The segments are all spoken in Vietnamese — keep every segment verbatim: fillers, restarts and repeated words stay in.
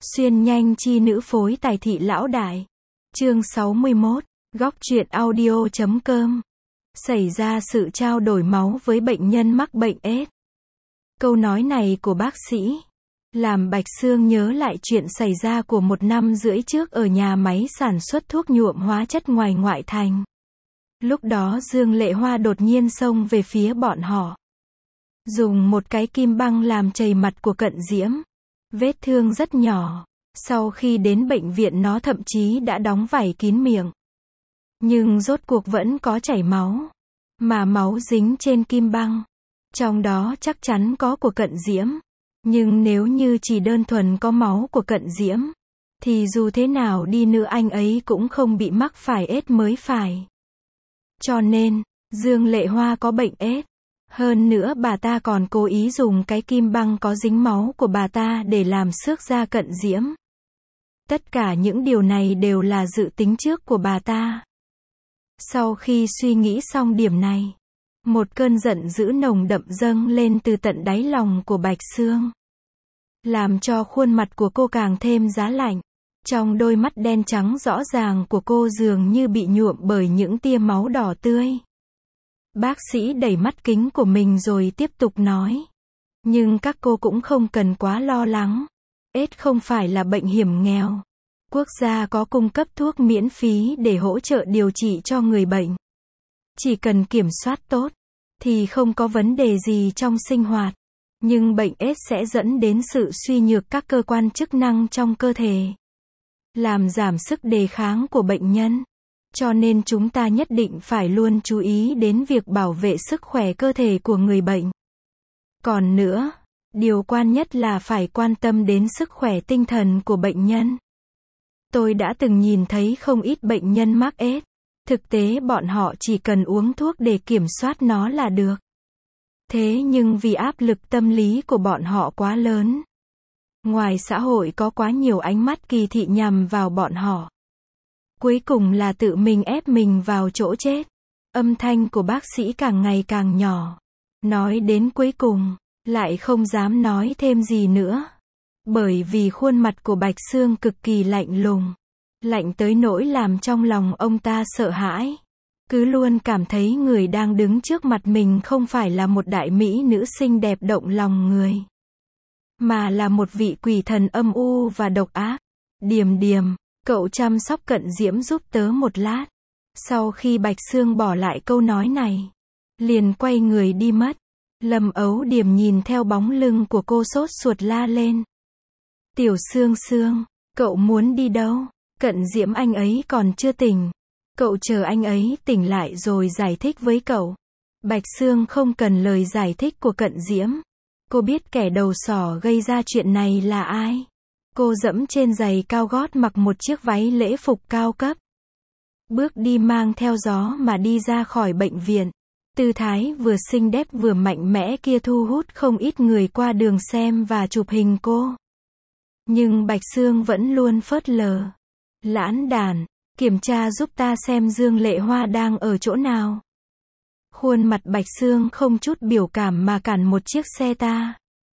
Xuyên nhanh chi nữ phối tài thị lão đại. Chương sáu mươi mốt, góc truyện audio chấm com. Xảy ra sự trao đổi máu với bệnh nhân mắc bệnh ết. Câu nói này của bác sĩ làm Bạch Sương nhớ lại chuyện xảy ra của một năm rưỡi trước ở nhà máy sản xuất thuốc nhuộm hóa chất ngoài ngoại thành. Lúc đó Dương Lệ Hoa đột nhiên xông về phía bọn họ, dùng một cái kim băng làm chảy mặt của Cận Diễm. Vết thương rất nhỏ. Sau khi đến bệnh viện nó thậm chí đã đóng vảy kín miệng. Nhưng rốt cuộc vẫn có chảy máu. Mà máu dính trên kim băng. Trong đó chắc chắn có của Cận Diễm. Nhưng nếu như chỉ đơn thuần có máu của Cận Diễm, thì dù thế nào đi nữa anh ấy cũng không bị mắc phải ết mới phải. Cho nên, Dương Lệ Hoa có bệnh ết. Hơn nữa bà ta còn cố ý dùng cái kim băng có dính máu của bà ta để làm xước da Cận Diễm. Tất cả những điều này đều là dự tính trước của bà ta. Sau khi suy nghĩ xong điểm này, một cơn giận dữ nồng đậm dâng lên từ tận đáy lòng của Bạch Sương, làm cho khuôn mặt của cô càng thêm giá lạnh. Trong đôi mắt đen trắng rõ ràng của cô dường như bị nhuộm bởi những tia máu đỏ tươi. Bác sĩ đẩy mắt kính của mình rồi tiếp tục nói. Nhưng các cô cũng không cần quá lo lắng. ết không phải là bệnh hiểm nghèo. Quốc gia có cung cấp thuốc miễn phí để hỗ trợ điều trị cho người bệnh. Chỉ cần kiểm soát tốt, thì không có vấn đề gì trong sinh hoạt. Nhưng bệnh ết sẽ dẫn đến sự suy nhược các cơ quan chức năng trong cơ thể, làm giảm sức đề kháng của bệnh nhân. Cho nên chúng ta nhất định phải luôn chú ý đến việc bảo vệ sức khỏe cơ thể của người bệnh. Còn nữa, điều quan nhất là phải quan tâm đến sức khỏe tinh thần của bệnh nhân. Tôi đã từng nhìn thấy không ít bệnh nhân mắc ết. Thực tế bọn họ chỉ cần uống thuốc để kiểm soát nó là được. Thế nhưng vì áp lực tâm lý của bọn họ quá lớn, ngoài xã hội có quá nhiều ánh mắt kỳ thị nhằm vào bọn họ, cuối cùng là tự mình ép mình vào chỗ chết. Âm thanh của bác sĩ càng ngày càng nhỏ. Nói đến cuối cùng, lại không dám nói thêm gì nữa. Bởi vì khuôn mặt của Bạch Sương cực kỳ lạnh lùng. Lạnh tới nỗi làm trong lòng ông ta sợ hãi. Cứ luôn cảm thấy người đang đứng trước mặt mình không phải là một đại mỹ nữ xinh đẹp động lòng người, mà là một vị quỷ thần âm u và độc ác. Điềm Điềm, cậu chăm sóc Cận Diễm giúp tớ một lát. Sau khi Bạch Sương bỏ lại câu nói này, liền quay người đi mất. Lâm Ấu Điềm nhìn theo bóng lưng của cô sốt ruột la lên. Tiểu Sương Sương, cậu muốn đi đâu? Cận Diễm anh ấy còn chưa tỉnh. Cậu chờ anh ấy tỉnh lại rồi giải thích với cậu. Bạch Sương không cần lời giải thích của Cận Diễm. Cô biết kẻ đầu sỏ gây ra chuyện này là ai. Cô dẫm trên giày cao gót mặc một chiếc váy lễ phục cao cấp. Bước đi mang theo gió mà đi ra khỏi bệnh viện. Tư thái vừa xinh đẹp vừa mạnh mẽ kia thu hút không ít người qua đường xem và chụp hình cô. Nhưng Bạch Sương vẫn luôn phớt lờ. Lãn đàn, kiểm tra giúp ta xem Dương Lệ Hoa đang ở chỗ nào. Khuôn mặt Bạch Sương không chút biểu cảm mà cản một chiếc xe ta.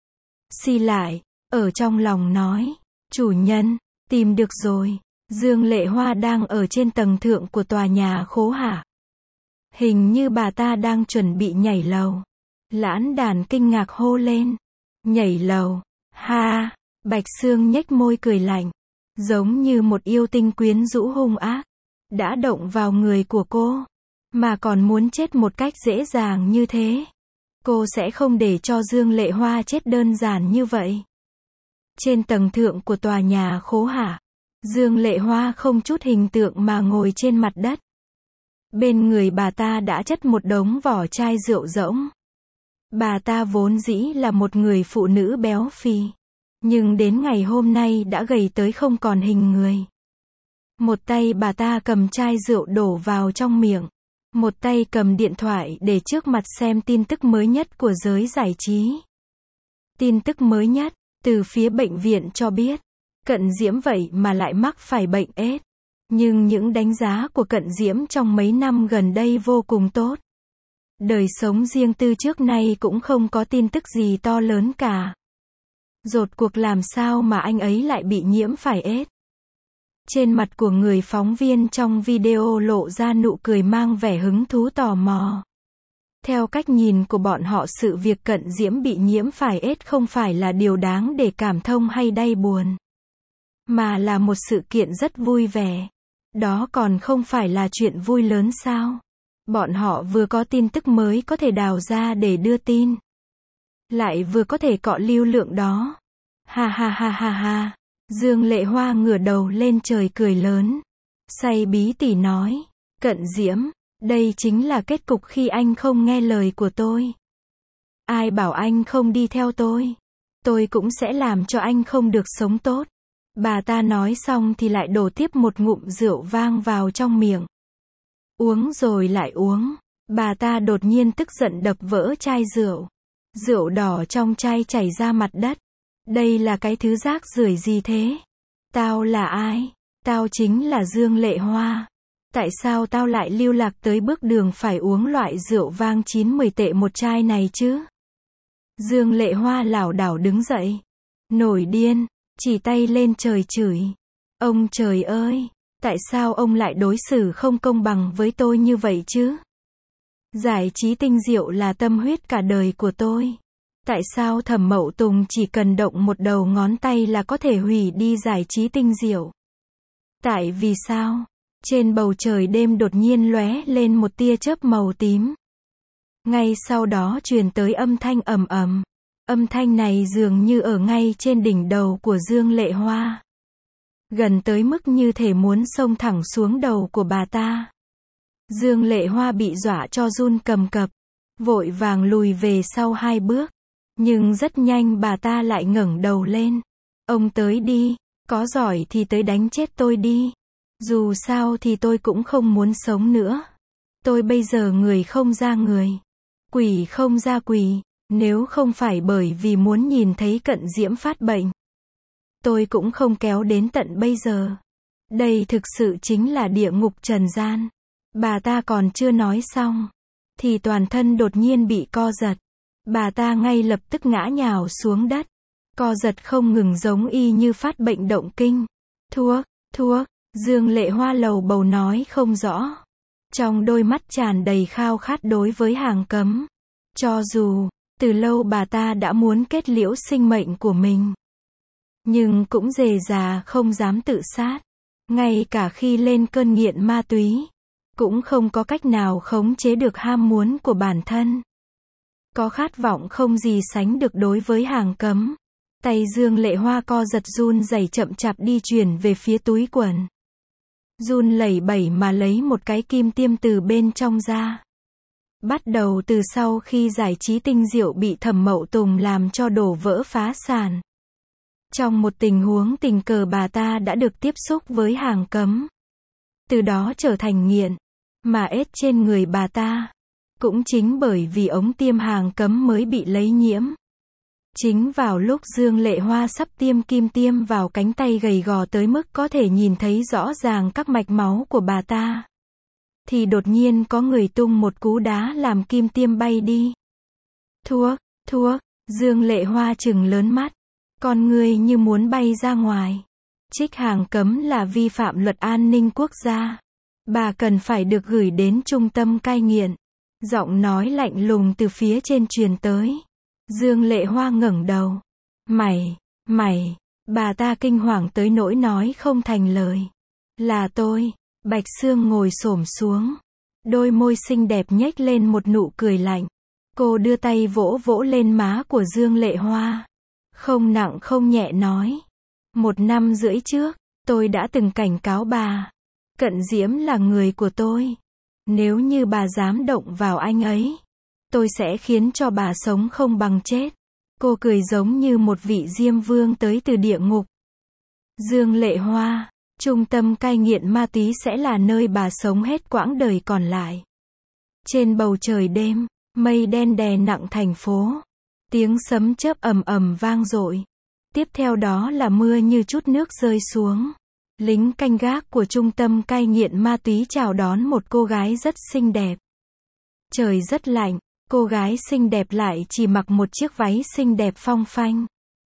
Xi lại, ở trong lòng nói. Chủ nhân, tìm được rồi. Dương Lệ Hoa đang ở trên tầng thượng của tòa nhà Khố Hạ. Hình như bà ta đang chuẩn bị nhảy lầu. Lãn đàn kinh ngạc hô lên. Nhảy lầu? Ha! Bạch Sương nhếch môi cười lạnh. Giống như một yêu tinh quyến rũ hung ác. Đã động vào người của cô. Mà còn muốn chết một cách dễ dàng như thế. Cô sẽ không để cho Dương Lệ Hoa chết đơn giản như vậy. Trên tầng thượng của tòa nhà Khố Hạ, Dương Lệ Hoa không chút hình tượng mà ngồi trên mặt đất. Bên người bà ta đã chất một đống vỏ chai rượu rỗng. Bà ta vốn dĩ là một người phụ nữ béo phì, nhưng đến ngày hôm nay đã gầy tới không còn hình người. Một tay bà ta cầm chai rượu đổ vào trong miệng, một tay cầm điện thoại để trước mặt xem tin tức mới nhất của giới giải trí. Tin tức mới nhất từ phía bệnh viện cho biết, Cận Diễm vậy mà lại mắc phải bệnh ết. Nhưng những đánh giá của Cận Diễm trong mấy năm gần đây vô cùng tốt. Đời sống riêng tư trước nay cũng không có tin tức gì to lớn cả. Rốt cuộc làm sao mà anh ấy lại bị nhiễm phải AIDS? Trên mặt của người phóng viên trong video lộ ra nụ cười mang vẻ hứng thú tò mò. Theo cách nhìn của bọn họ, sự việc Cận Diễm bị nhiễm phải AIDS không phải là điều đáng để cảm thông hay đau buồn, mà là một sự kiện rất vui vẻ. Đó còn không phải là chuyện vui lớn sao? Bọn họ vừa có tin tức mới có thể đào ra để đưa tin, lại vừa có thể cọ lưu lượng đó. Ha ha ha ha ha. Dương Lệ Hoa ngửa đầu lên trời cười lớn. Say bí tỉ nói, Cận Diễm, đây chính là kết cục khi anh không nghe lời của tôi. Ai bảo anh không đi theo tôi? Tôi cũng sẽ làm cho anh không được sống tốt. Bà ta nói xong thì lại đổ tiếp một ngụm rượu vang vào trong miệng. Uống rồi lại uống. Bà ta đột nhiên tức giận đập vỡ chai rượu. Rượu đỏ trong chai chảy ra mặt đất. Đây là cái thứ rác rưởi gì thế? Tao là ai? Tao chính là Dương Lệ Hoa. Tại sao tao lại lưu lạc tới bước đường phải uống loại rượu vang chín mười tệ một chai này chứ? Dương Lệ Hoa lảo đảo đứng dậy. Nổi điên, chỉ tay lên trời chửi. Ông trời ơi! Tại sao ông lại đối xử không công bằng với tôi như vậy chứ? Giải trí tinh diệu là tâm huyết cả đời của tôi. Tại sao Thẩm Mậu Tùng chỉ cần động một đầu ngón tay là có thể hủy đi giải trí tinh diệu? Tại vì sao? Trên bầu trời đêm đột nhiên lóe lên một tia chớp màu tím. Ngay sau đó truyền tới âm thanh ầm ầm. Âm thanh này dường như ở ngay trên đỉnh đầu của Dương Lệ Hoa. Gần tới mức như thể muốn xông thẳng xuống đầu của bà ta. Dương Lệ Hoa bị dọa cho run cầm cập, vội vàng lùi về sau hai bước. Nhưng rất nhanh bà ta lại ngẩng đầu lên. Ông tới đi, có giỏi thì tới đánh chết tôi đi. Dù sao thì tôi cũng không muốn sống nữa. Tôi bây giờ người không ra người, quỷ không ra quỷ. Nếu không phải bởi vì muốn nhìn thấy Cận Diễm phát bệnh, tôi cũng không kéo đến tận bây giờ. Đây thực sự chính là địa ngục trần gian. Bà ta còn chưa nói xong, thì toàn thân đột nhiên bị co giật. Bà ta ngay lập tức ngã nhào xuống đất. Co giật không ngừng giống y như phát bệnh động kinh. Thuốc, thuốc, Dương Lệ Hoa lầu bầu nói không rõ. Trong đôi mắt tràn đầy khao khát đối với Hàng Cấm. Cho dù, từ lâu bà ta đã muốn kết liễu sinh mệnh của mình, nhưng cũng dè dà không dám tự sát. Ngay cả khi lên cơn nghiện ma túy, cũng không có cách nào khống chế được ham muốn của bản thân. Có khát vọng không gì sánh được đối với Hàng Cấm. Tay Dương Lệ Hoa co giật run rẩy chậm chạp đi chuyển về phía túi quần. Run lẩy bẩy mà lấy một cái kim tiêm từ bên trong ra. Bắt đầu từ sau khi giải trí tinh diệu bị Thẩm Mậu Tùng làm cho đổ vỡ phá sản. Trong một tình huống tình cờ bà ta đã được tiếp xúc với Hàng Cấm. Từ đó trở thành nghiện. Mà AIDS trên người bà ta cũng chính bởi vì ống tiêm Hàng Cấm mới bị lây nhiễm. Chính vào lúc Dương Lệ Hoa sắp tiêm kim tiêm vào cánh tay gầy gò tới mức có thể nhìn thấy rõ ràng các mạch máu của bà ta, thì đột nhiên có người tung một cú đá làm kim tiêm bay đi. Thuốc, thuốc, Dương Lệ Hoa trừng lớn mắt, con ngươi như muốn bay ra ngoài. Trích Hàng Cấm là vi phạm luật an ninh quốc gia. Bà cần phải được gửi đến trung tâm cai nghiện. Giọng nói lạnh lùng từ phía trên truyền tới. Dương Lệ Hoa ngẩng đầu. Mày, mày, bà ta kinh hoàng tới nỗi nói không thành lời. Là tôi. Bạch Sương ngồi xổm xuống. Đôi môi xinh đẹp nhếch lên một nụ cười lạnh. Cô đưa tay vỗ vỗ lên má của Dương Lệ Hoa. Không nặng không nhẹ nói. Một năm rưỡi trước, tôi đã từng cảnh cáo bà. Cận Diễm là người của tôi. Nếu như bà dám động vào anh ấy, tôi sẽ khiến cho bà sống không bằng chết. Cô cười giống như một vị diêm vương tới từ địa ngục. Dương Lệ Hoa, trung tâm cai nghiện ma túy sẽ là nơi bà sống hết quãng đời còn lại. Trên bầu trời đêm, mây đen đè nặng thành phố. Tiếng sấm chớp ầm ầm vang dội. Tiếp theo đó là mưa như chút nước rơi xuống. Lính canh gác của trung tâm cai nghiện ma túy chào đón một cô gái rất xinh đẹp. Trời rất lạnh, cô gái xinh đẹp lại chỉ mặc một chiếc váy xinh đẹp phong phanh.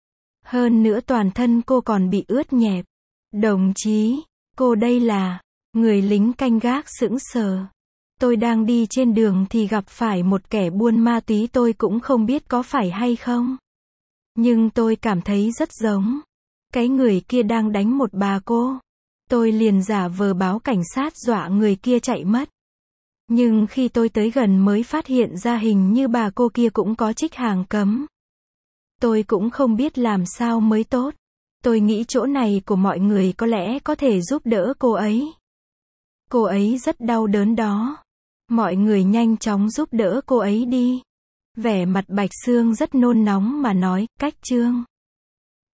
Hơn nữa toàn thân cô còn bị ướt nhẹp. Đồng chí, cô đây là... Người lính canh gác sững sờ. Tôi đang đi trên đường thì gặp phải một kẻ buôn ma túy, tôi cũng không biết có phải hay không. Nhưng tôi cảm thấy rất giống. Cái người kia đang đánh một bà cô. Tôi liền giả vờ báo cảnh sát dọa người kia chạy mất. Nhưng khi tôi tới gần mới phát hiện ra hình như bà cô kia cũng có trích hàng cấm. Tôi cũng không biết làm sao mới tốt. Tôi nghĩ chỗ này của mọi người có lẽ có thể giúp đỡ cô ấy. Cô ấy rất đau đớn đó. Mọi người nhanh chóng giúp đỡ cô ấy đi. Vẻ mặt Bạch Sương rất nôn nóng mà nói, Cách Trương.